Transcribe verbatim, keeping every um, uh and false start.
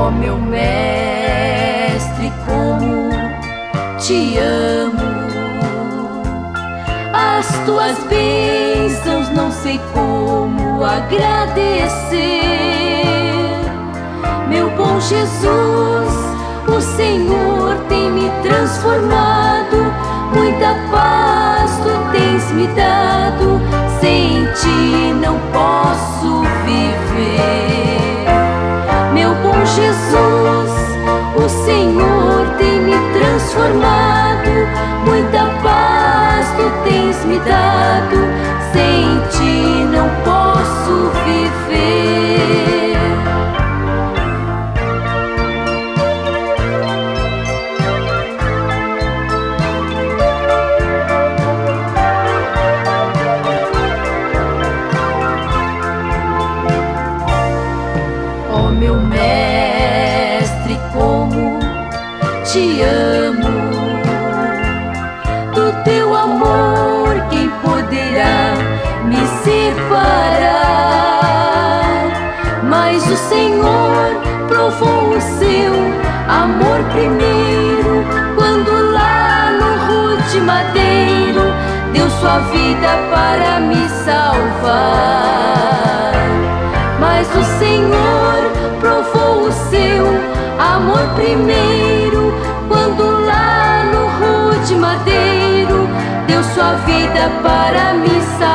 meu mestre, como te amo. As tuas bênçãos não sei como agradecer. Meu bom Jesus, o Senhor tem me transformado. Muita paz tu tens me dado. Sem ti não posso viver. Meu bom Jesus, o Senhor tem me transformado. Muita paz tu tens me dado. Sem ti não posso viver. Ó meu mestre, como te amo. Do teu amor quem poderá me separar? Mas o Senhor provou o seu amor primeiro, quando lá no rude madeiro deu sua vida para me salvar. Mas o Senhor provou o seu amor primeiro, quando lá no rude madeiro deu sua vida para me salvar.